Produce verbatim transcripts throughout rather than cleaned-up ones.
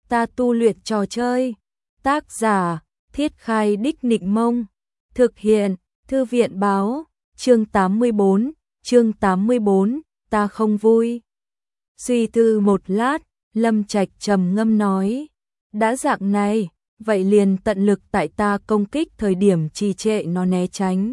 ta tu luyện trò chơi. Tác giả, Thiết Khai Đích Nịnh Mông. Thực hiện, Thư viện Báo. Chương tám mươi bốn, chương tám mươi bốn, ta không vui. Suy tư một lát, Lâm Trạch trầm ngâm nói, đã dạng này, vậy liền tận lực tại ta công kích thời điểm trì trệ nó né tránh.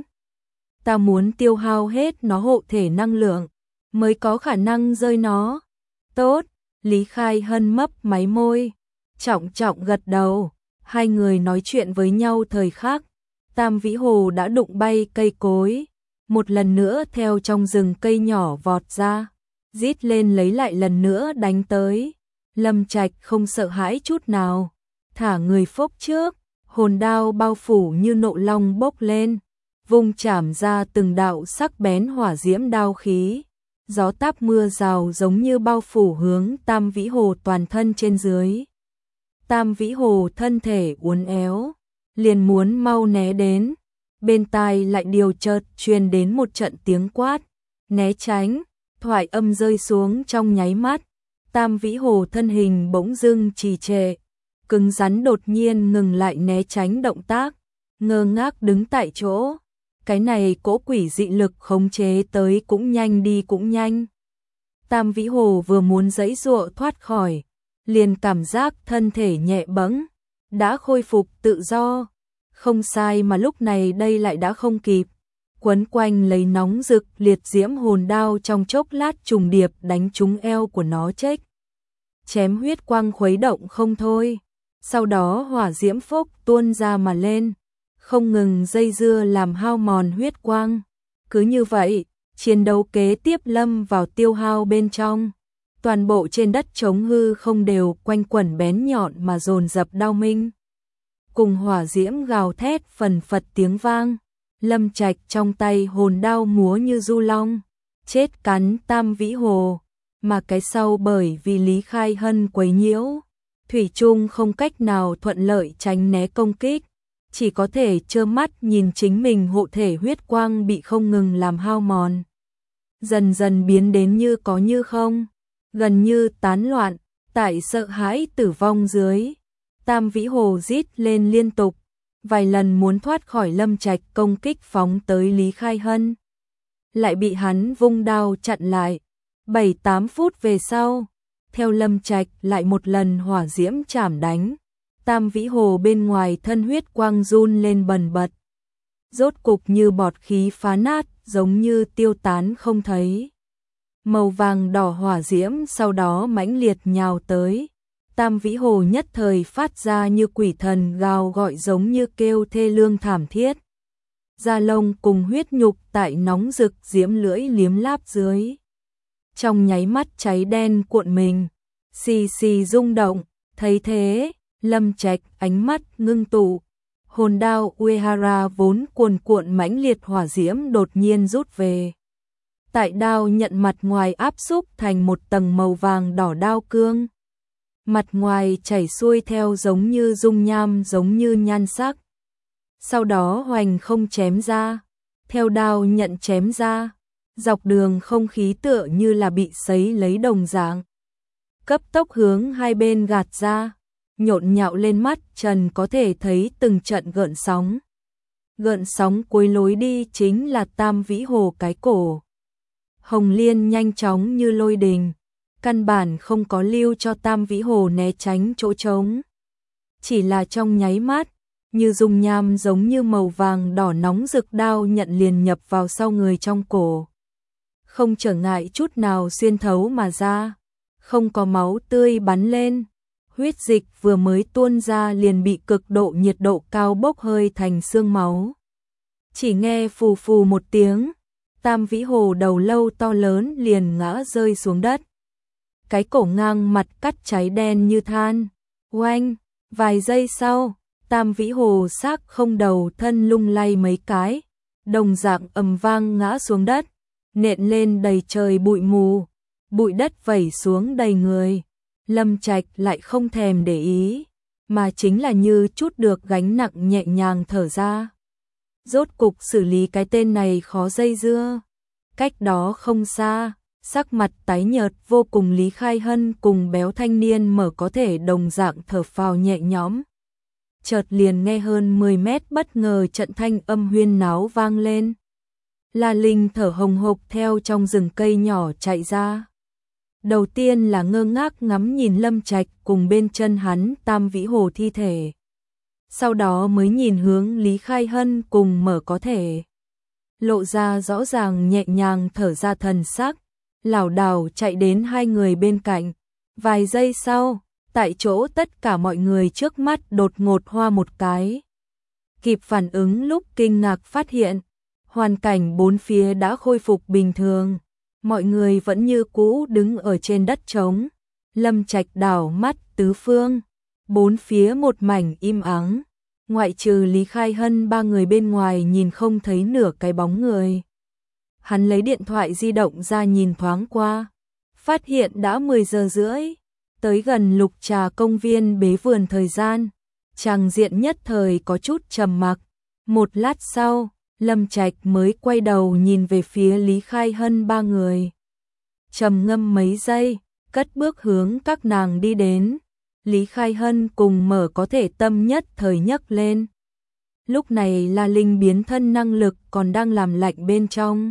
Ta muốn tiêu hao hết nó hộ thể năng lượng, mới có khả năng rơi nó. Tốt, Lý Khai Hân mấp máy môi, trọng trọng gật đầu, hai người nói chuyện với nhau thời khắc. Tam Vĩ Hồ đã đụng bay cây cối, một lần nữa theo trong rừng cây nhỏ vọt ra, rít lên lấy lại lần nữa đánh tới. Lâm Trạch không sợ hãi chút nào, thả người phốc trước, hồn đao bao phủ như nộ long bốc lên, vung chảm ra từng đạo sắc bén hỏa diễm đao khí. Gió táp mưa rào giống như bao phủ hướng Tam Vĩ Hồ toàn thân trên dưới. Tam Vĩ Hồ thân thể uốn éo, liền muốn mau né đến, bên tai lại điều chợt truyền đến một trận tiếng quát, né tránh, thoại âm rơi xuống trong nháy mắt. Tam Vĩ Hồ thân hình bỗng dưng trì trệ, cứng rắn đột nhiên ngừng lại né tránh động tác, ngơ ngác đứng tại chỗ. Cái này cỗ quỷ dị lực khống chế tới cũng nhanh đi cũng nhanh. Tam Vĩ Hồ vừa muốn giãy giụa thoát khỏi, liền cảm giác thân thể nhẹ bẫng, đã khôi phục tự do. Không sai mà lúc này đây lại đã không kịp. Quấn quanh lấy nóng rực liệt diễm hồn đao trong chốc lát trùng điệp đánh trúng eo của nó chếch. Chém huyết quang khuấy động không thôi. Sau đó hỏa diễm phốc tuôn ra mà lên, không ngừng dây dưa làm hao mòn huyết quang. Cứ như vậy, chiến đấu kế tiếp lâm vào tiêu hao bên trong. Toàn bộ trên đất trống hư không đều quanh quẩn bén nhọn mà dồn dập đao minh. Cùng hỏa diễm gào thét phần phật tiếng vang, Lâm Trạch trong tay hồn đao múa như du long, chết cắn Tam Vĩ Hồ, mà cái sau bởi vì Lý Khai Hân quấy nhiễu, thủy chung không cách nào thuận lợi tránh né công kích, chỉ có thể trơ mắt nhìn chính mình hộ thể huyết quang bị không ngừng làm hao mòn, dần dần biến đến như có như không, gần như tán loạn. Tại sợ hãi tử vong dưới, Tam Vĩ Hồ rít lên liên tục, vài lần muốn thoát khỏi Lâm Trạch công kích phóng tới Lý Khai Hân, lại bị hắn vung đao chặn lại. Bảy tám phút về sau, theo Lâm Trạch lại một lần hỏa diễm chảm đánh, Tam Vĩ Hồ bên ngoài thân huyết quang run lên bần bật, rốt cục như bọt khí phá nát, giống như tiêu tán không thấy. Màu vàng đỏ hỏa diễm sau đó mãnh liệt nhào tới, Tam Vĩ Hồ nhất thời phát ra như quỷ thần gào gọi, giống như kêu thê lương thảm thiết. Da lông cùng huyết nhục tại nóng rực diễm lưỡi liếm láp dưới, trong nháy mắt cháy đen cuộn mình, xì xì rung động. Thấy thế, Lâm Trạch ánh mắt ngưng tụ, hồn đao Uehara vốn cuồn cuộn mãnh liệt hỏa diễm đột nhiên rút về. Tại đao nhận mặt ngoài áp xúc thành một tầng màu vàng đỏ đao cương. Mặt ngoài chảy xuôi theo giống như dung nham, giống như nhan sắc. Sau đó hoành không chém ra, theo đao nhận chém ra, dọc đường không khí tựa như là bị sấy lấy đồng dạng. Cấp tốc hướng hai bên gạt ra, nhộn nhạo lên mắt trần có thể thấy từng trận gợn sóng. Gợn sóng cuối lối đi chính là Tam Vĩ Hồ cái cổ. Hồng Liên nhanh chóng như lôi đình, căn bản không có lưu cho Tam Vĩ Hồ né tránh chỗ trống. Chỉ là trong nháy mắt, như dung nham giống như màu vàng đỏ nóng rực đao nhận liền nhập vào sau người trong cổ. Không trở ngại chút nào xuyên thấu mà ra, không có máu tươi bắn lên. Huyết dịch vừa mới tuôn ra liền bị cực độ nhiệt độ cao bốc hơi thành xương máu. Chỉ nghe phù phù một tiếng, Tam Vĩ Hồ đầu lâu to lớn liền ngã rơi xuống đất. Cái cổ ngang mặt cắt cháy đen như than. Oanh, vài giây sau, Tam Vĩ Hồ xác không đầu thân lung lay mấy cái, đồng dạng ầm vang ngã xuống đất, nện lên đầy trời bụi mù, bụi đất vẩy xuống đầy người. Lâm Trạch lại không thèm để ý, mà chính là như chút được gánh nặng nhẹ nhàng thở ra. Rốt cục xử lý cái tên này khó dây dưa. Cách đó không xa, sắc mặt tái nhợt vô cùng. Lý Khai Hân cùng béo thanh niên mở có thể đồng dạng thở phào nhẹ nhõm. Chợt liền nghe hơn mười mét bất ngờ trận thanh âm huyên náo vang lên. La Linh thở hồng hộc theo trong rừng cây nhỏ chạy ra. Đầu tiên là ngơ ngác ngắm nhìn Lâm Trạch cùng bên chân hắn Tam Vĩ Hồ thi thể. Sau đó mới nhìn hướng Lý Khai Hân cùng mở có thể. Lộ ra rõ ràng nhẹ nhàng thở ra thần sắc, lảo đảo chạy đến hai người bên cạnh. Vài giây sau, tại chỗ tất cả mọi người trước mắt đột ngột hoa một cái. Kịp phản ứng lúc kinh ngạc phát hiện, hoàn cảnh bốn phía đã khôi phục bình thường. Mọi người vẫn như cũ đứng ở trên đất trống. Lâm Trạch đảo mắt tứ phương, bốn phía một mảnh im ắng. Ngoại trừ Lý Khai Hân ba người bên ngoài nhìn không thấy nửa cái bóng người. Hắn lấy điện thoại di động ra nhìn thoáng qua, phát hiện đã mười giờ rưỡi, tới gần Lục Trà công viên bế vườn thời gian, tràng diện nhất thời có chút trầm mặc. Một lát sau, Lâm Trạch mới quay đầu nhìn về phía Lý Khai Hân ba người. Trầm ngâm mấy giây, cất bước hướng các nàng đi đến. Lý Khai Hân cùng mở có thể tâm nhất thời nhấc lên. Lúc này La Linh biến thân năng lực còn đang làm lạnh bên trong.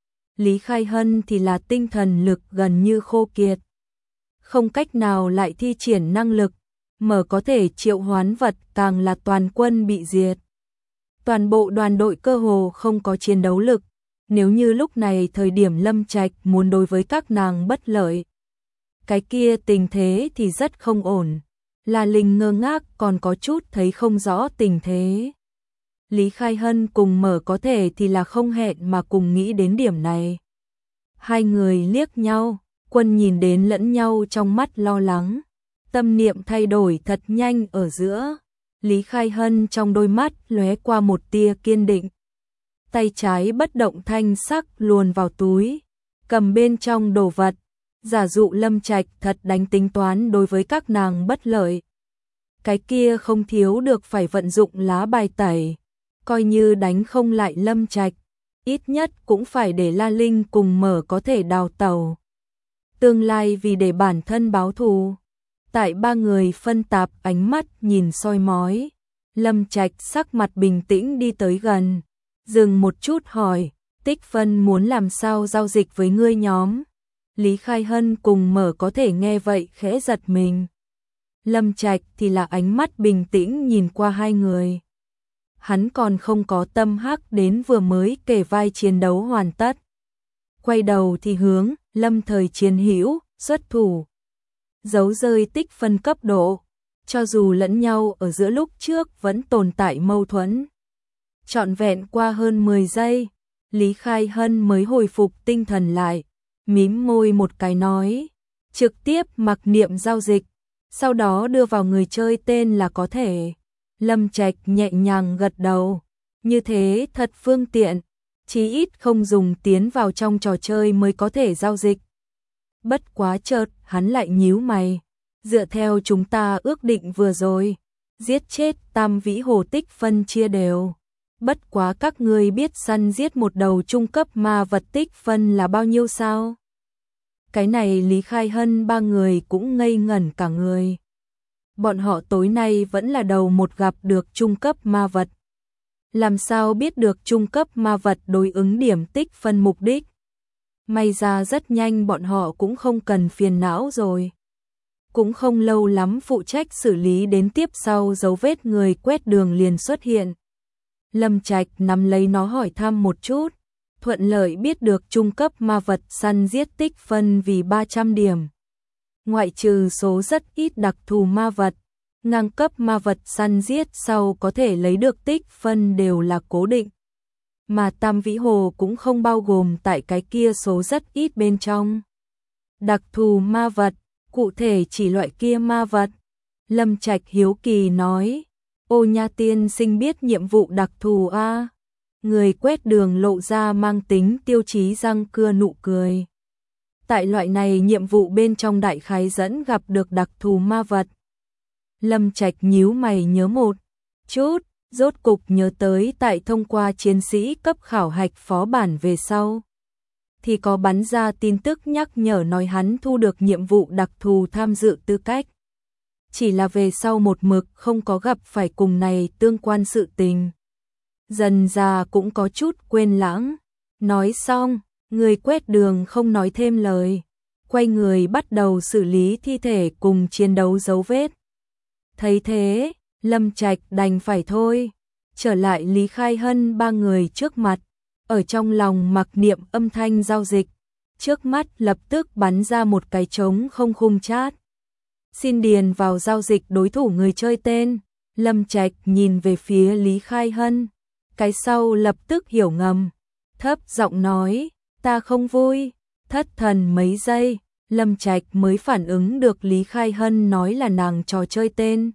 Lý Khai Hân thì là tinh thần lực gần như khô kiệt. Không cách nào lại thi triển năng lực, mở có thể triệu hoán vật càng là toàn quân bị diệt. Toàn bộ đoàn đội cơ hồ không có chiến đấu lực. Nếu như lúc này thời điểm Lâm Trạch muốn đối với các nàng bất lợi, cái kia tình thế thì rất không ổn. La Linh ngơ ngác còn có chút thấy không rõ tình thế. Lý Khai Hân cùng mở có thể thì là không hẹn mà cùng nghĩ đến điểm này. Hai người liếc nhau, quân nhìn đến lẫn nhau trong mắt lo lắng. Tâm niệm thay đổi thật nhanh ở giữa. Lý Khai Hân trong đôi mắt lóe qua một tia kiên định. Tay trái bất động thanh sắc luồn vào túi, cầm bên trong đồ vật. Giả dụ Lâm Trạch thật đánh tính toán đối với các nàng bất lợi. Cái kia không thiếu được phải vận dụng lá bài tẩy. Coi như đánh không lại Lâm Trạch, ít nhất cũng phải để La Linh cùng mở có thể đào tẩu. Tương lai vì để bản thân báo thù. Tại ba người phân tạp ánh mắt nhìn soi mói, Lâm Trạch sắc mặt bình tĩnh đi tới gần. Dừng một chút hỏi, Tích Phân muốn làm sao giao dịch với ngươi nhóm? Lý Khai Hân cùng mở có thể nghe vậy khẽ giật mình. Lâm Trạch thì là ánh mắt bình tĩnh nhìn qua hai người. Hắn còn không có tâm hắc đến vừa mới kể vai chiến đấu hoàn tất. Quay đầu thì hướng Lâm Thời Chiến hữu xuất thủ. Giấu rơi tích phân cấp độ. Cho dù lẫn nhau ở giữa lúc trước vẫn tồn tại mâu thuẫn. Trọn vẹn qua hơn mười giây, Lý Khai Hân mới hồi phục tinh thần lại. Mím môi một cái nói, trực tiếp mặc niệm giao dịch, sau đó đưa vào người chơi tên là có thể. Lâm Trạch nhẹ nhàng gật đầu, như thế thật phương tiện, chí ít không dùng tiến vào trong trò chơi mới có thể giao dịch. Bất quá chợt, hắn lại nhíu mày, dựa theo chúng ta ước định vừa rồi, giết chết Tam Vĩ Hồ tích phân chia đều. Bất quá các ngươi biết săn giết một đầu trung cấp ma vật tích phân là bao nhiêu sao? Cái này Lý Khai Hân ba người cũng ngây ngẩn cả người. Bọn họ tối nay vẫn là đầu một gặp được trung cấp ma vật. Làm sao biết được trung cấp ma vật đối ứng điểm tích phân mục đích? May ra rất nhanh bọn họ cũng không cần phiền não rồi. Cũng không lâu lắm phụ trách xử lý đến tiếp sau dấu vết người quét đường liền xuất hiện. Lâm Trạch nắm lấy nó hỏi thăm một chút, thuận lợi biết được trung cấp ma vật săn giết tích phân vì ba trăm điểm. Ngoại trừ số rất ít đặc thù ma vật, ngang cấp ma vật săn giết sau có thể lấy được tích phân đều là cố định. Mà Tam Vĩ Hồ cũng không bao gồm tại cái kia số rất ít bên trong. Đặc thù ma vật, cụ thể chỉ loại kia ma vật. Lâm Trạch hiếu kỳ nói, Ô Nha tiên sinh biết nhiệm vụ đặc thù a? Người quét đường lộ ra mang tính tiêu chí răng cưa nụ cười. Tại loại này nhiệm vụ bên trong đại khái dẫn gặp được đặc thù ma vật. Lâm Trạch nhíu mày nhớ một chút, rốt cục nhớ tới tại thông qua chiến sĩ cấp khảo hạch phó bản về sau. thì có bắn ra tin tức nhắc nhở nói hắn thu được nhiệm vụ đặc thù tham dự tư cách. Chỉ là về sau một mực không có gặp phải cùng này tương quan sự tình. Dần già cũng có chút quên lãng. Nói xong, người quét đường không nói thêm lời. Quay người bắt đầu xử lý thi thể cùng chiến đấu dấu vết. Thấy thế, Lâm Trạch đành phải thôi. Trở lại Lý Khai Hân ba người trước mặt. Ở trong lòng mặc niệm âm thanh giao dịch. Trước mắt lập tức bắn ra một cái trống không khung chat. Xin điền vào giao dịch đối thủ người chơi tên. Lâm Trạch nhìn về phía Lý Khai Hân. Cái sau lập tức hiểu ngầm. Thấp giọng nói, ta không vui. Thất thần mấy giây, Lâm Trạch mới phản ứng được Lý Khai Hân nói là nàng trò chơi tên.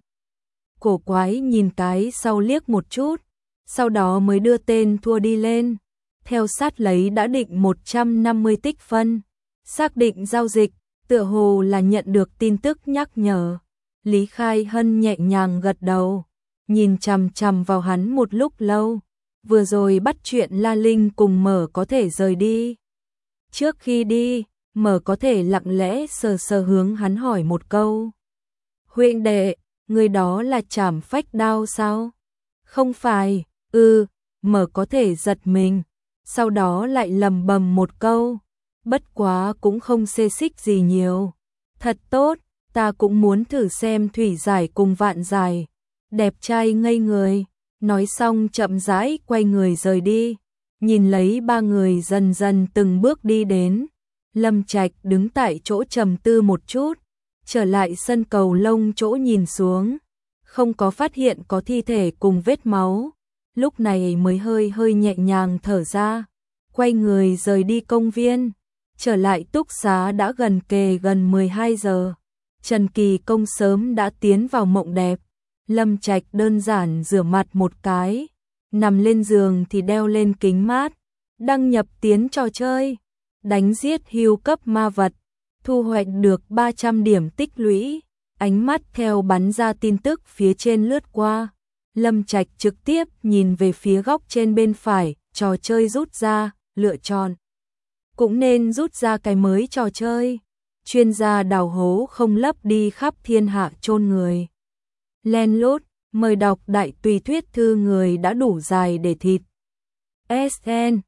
Cổ quái nhìn cái sau liếc một chút, sau đó mới đưa tên thua đi lên. Theo sát lấy đã định một trăm năm mươi tích phân. Xác định giao dịch, tựa hồ là nhận được tin tức nhắc nhở. Lý Khai Hân nhẹ nhàng gật đầu, nhìn chằm chằm vào hắn một lúc lâu. Vừa rồi bắt chuyện La Linh cùng Mở có thể rời đi. Trước khi đi, Mở có thể lặng lẽ sờ sờ hướng hắn hỏi một câu. Huynh đệ, người đó là Trảm Phách Đao sao? Không phải, ừ, Mở có thể giật mình. Sau đó lại lầm bầm một câu. Bất quá cũng không xê xích gì nhiều. Thật tốt, ta cũng muốn thử xem thủy giải cùng vạn giải. Đẹp trai ngây người. Nói xong chậm rãi quay người rời đi. Nhìn lấy ba người dần dần từng bước đi đến. Lâm Trạch đứng tại chỗ trầm tư một chút. Trở lại sân cầu lông chỗ nhìn xuống. Không có phát hiện có thi thể cùng vết máu. Lúc này mới hơi hơi nhẹ nhàng thở ra. Quay người rời đi công viên. Trở lại túc xá đã gần kề gần mười hai giờ. Trần Kỳ Công sớm đã tiến vào mộng đẹp. Lâm Trạch đơn giản rửa mặt một cái. Nằm lên giường thì đeo lên kính mát. Đăng nhập tiến trò chơi. Đánh giết hưu cấp ma vật. Thu hoạch được ba trăm điểm tích lũy. Ánh mắt theo bắn ra tin tức phía trên lướt qua. Lâm Trạch trực tiếp nhìn về phía góc trên bên phải. Trò chơi rút ra, lựa chọn. Cũng nên rút ra cái mới trò chơi. Chuyên gia đào hố không lấp đi khắp thiên hạ chôn người. Len lút, mời đọc đại tùy thuyết thư người đã đủ dài để thịt. ét en